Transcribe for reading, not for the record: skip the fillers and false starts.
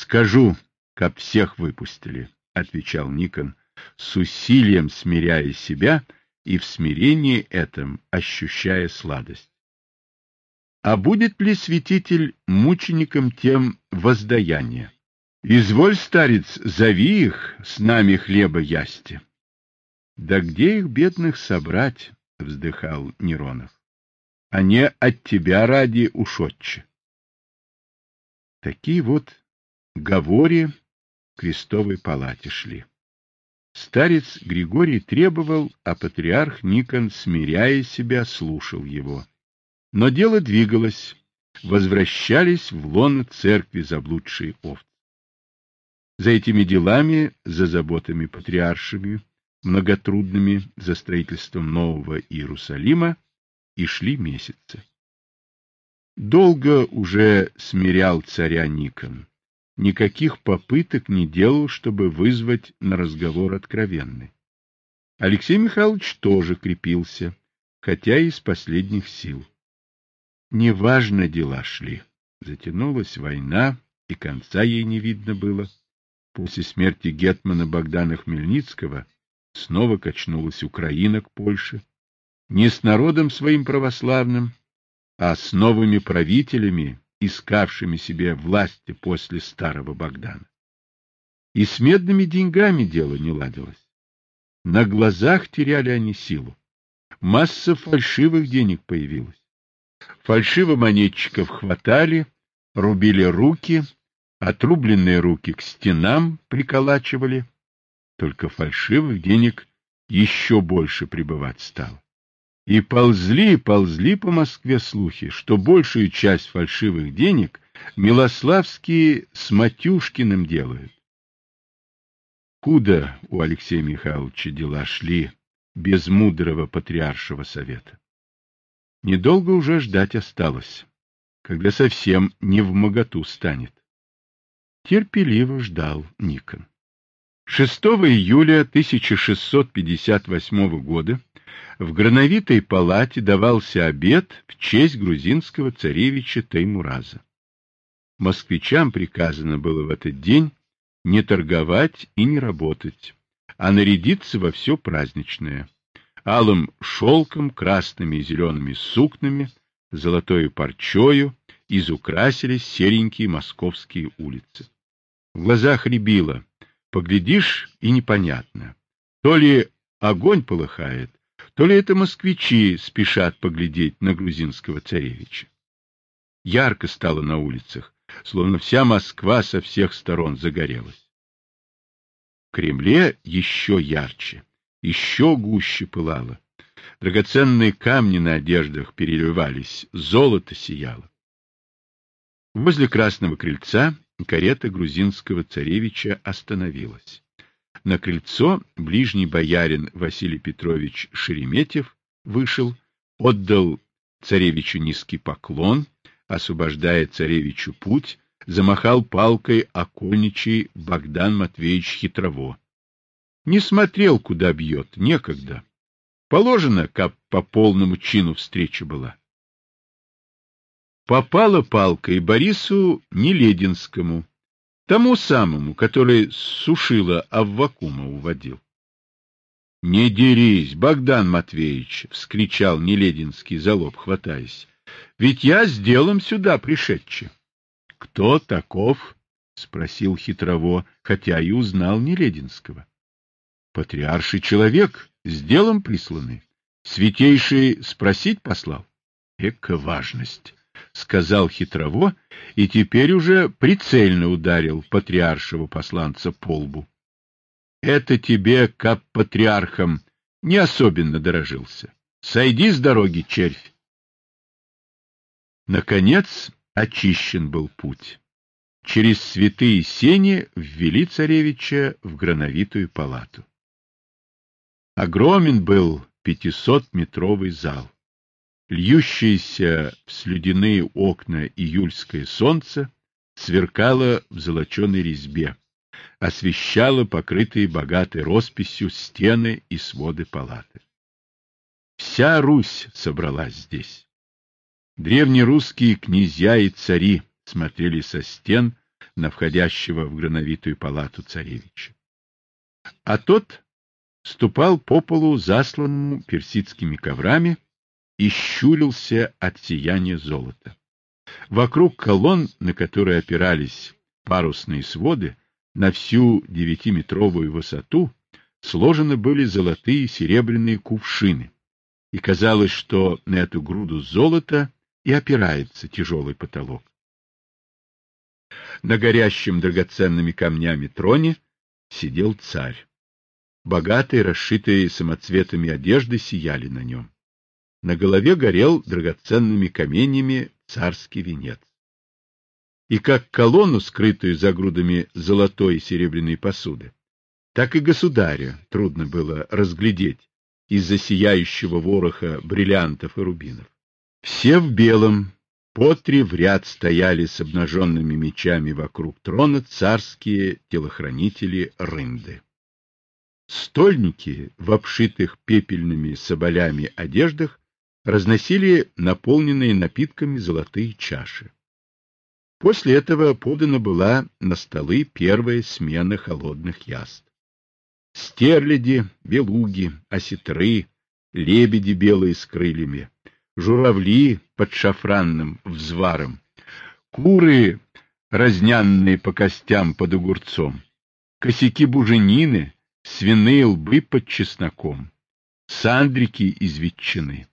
скажу, как всех выпустили, — отвечал Никон, с усилием смиряя себя и в смирении этом ощущая сладость. А будет ли святитель мучеником тем воздаяние? Изволь, старец, зови их, с нами хлеба ясти. Да где их, бедных, собрать? — вздыхал Неронов. Они от тебя ради ушотче. Такие вот говори в крестовой палате шли. Старец Григорий требовал, а патриарх Никон, смиряя себя, слушал его. Но дело двигалось, возвращались в лоно церкви заблудшие овцы. За этими делами, за заботами патриаршими, многотрудными, за строительством нового Иерусалима, и шли месяцы. Долго уже смирял царя Никон. Никаких попыток не делал, чтобы вызвать на разговор откровенный. Алексей Михайлович тоже крепился, хотя и из последних сил. Неважно дела шли. Затянулась война, и конца ей не видно было. После смерти гетмана Богдана Хмельницкого снова качнулась Украина к Польше. Не с народом своим православным, а с новыми правителями, искавшими себе власти после старого Богдана. И с медными деньгами дело не ладилось. На глазах теряли они силу. Масса фальшивых денег появилась. Фальшивомонетчиков хватали, рубили руки, отрубленные руки к стенам приколачивали. Только фальшивых денег еще больше прибывать стало. И ползли по Москве слухи, что большую часть фальшивых денег Милославские с Матюшкиным делают. Куда у Алексея Михайловича дела шли без мудрого патриаршего совета? Недолго уже ждать осталось, когда совсем невмоготу станет. Терпеливо ждал Никон. 6 июля 1658 года в Грановитой палате давался обед в честь грузинского царевича Теймураза. Москвичам приказано было в этот день не торговать и не работать, а нарядиться во все праздничное: алым шелком, красными и зелеными сукнами, золотою парчою изукрасились серенькие московские улицы. В глазах рябило, поглядишь и непонятно, то ли огонь полыхает, то ли это москвичи спешат поглядеть на грузинского царевича. Ярко стало на улицах, словно вся Москва со всех сторон загорелась. В Кремле еще ярче, еще гуще пылало. Драгоценные камни на одеждах переливались, золото сияло. Возле Красного крыльца карета грузинского царевича остановилась. На крыльцо ближний боярин Василий Петрович Шереметьев вышел, отдал царевичу низкий поклон, освобождая царевичу путь, замахал палкой окольничий Богдан Матвеевич Хитрово. Не смотрел, куда бьет, некогда. Положено, как по полному чину встреча была. Попала палка и Борису Нелединскому, тому самому, который с Сушила Аввакума уводил. — Не дерись, Богдан Матвеевич! — вскричал Нелединский за лоб, хватаясь. — Ведь я с делом сюда пришедший. — Кто таков? — спросил Хитрово, хотя и узнал Нелединского. — Патриарший человек, с делом присланный. Святейший спросить послал. — Эка важность! — сказал Хитрово, и теперь уже прицельно ударил патриаршего посланца по лбу. — Это тебе, как патриархом, не особенно дорожился. Сойди с дороги, червь! Наконец очищен был путь. Через святые сени ввели царевича в Грановитую палату. Огромен был 500-метровый зал. Льющееся в слюдяные окна июльское солнце сверкало в золоченой резьбе, освещало покрытые богатой росписью стены и своды палаты. Вся Русь собралась здесь. Древнерусские князья и цари смотрели со стен на входящего в грановитую палату царевича. А тот ступал по полу, засланному персидскими коврами, и щурился от сияния золота. Вокруг колонн, на которые опирались парусные своды, на всю 9-метровую высоту сложены были золотые и серебряные кувшины, и казалось, что на эту груду золота и опирается тяжелый потолок. На горящем драгоценными камнями троне сидел царь. Богатые, расшитые самоцветами одежды сияли на нем. На голове горел драгоценными каменями царский венец. И как колонну, скрытую за грудами золотой и серебряной посуды, так и государя трудно было разглядеть из-за сияющего вороха бриллиантов и рубинов. Все в белом, по 3 в ряд стояли с обнаженными мечами вокруг трона царские телохранители рынды. Стольники в обшитых пепельными соболями одеждах разносили наполненные напитками золотые чаши. После этого подана была на столы первая смена холодных яств. Стерляди, белуги, осетры, лебеди белые с крыльями, журавли под шафранным взваром, куры, разнянные по костям под огурцом, косяки буженины, свиные лбы под чесноком, сандрики из ветчины.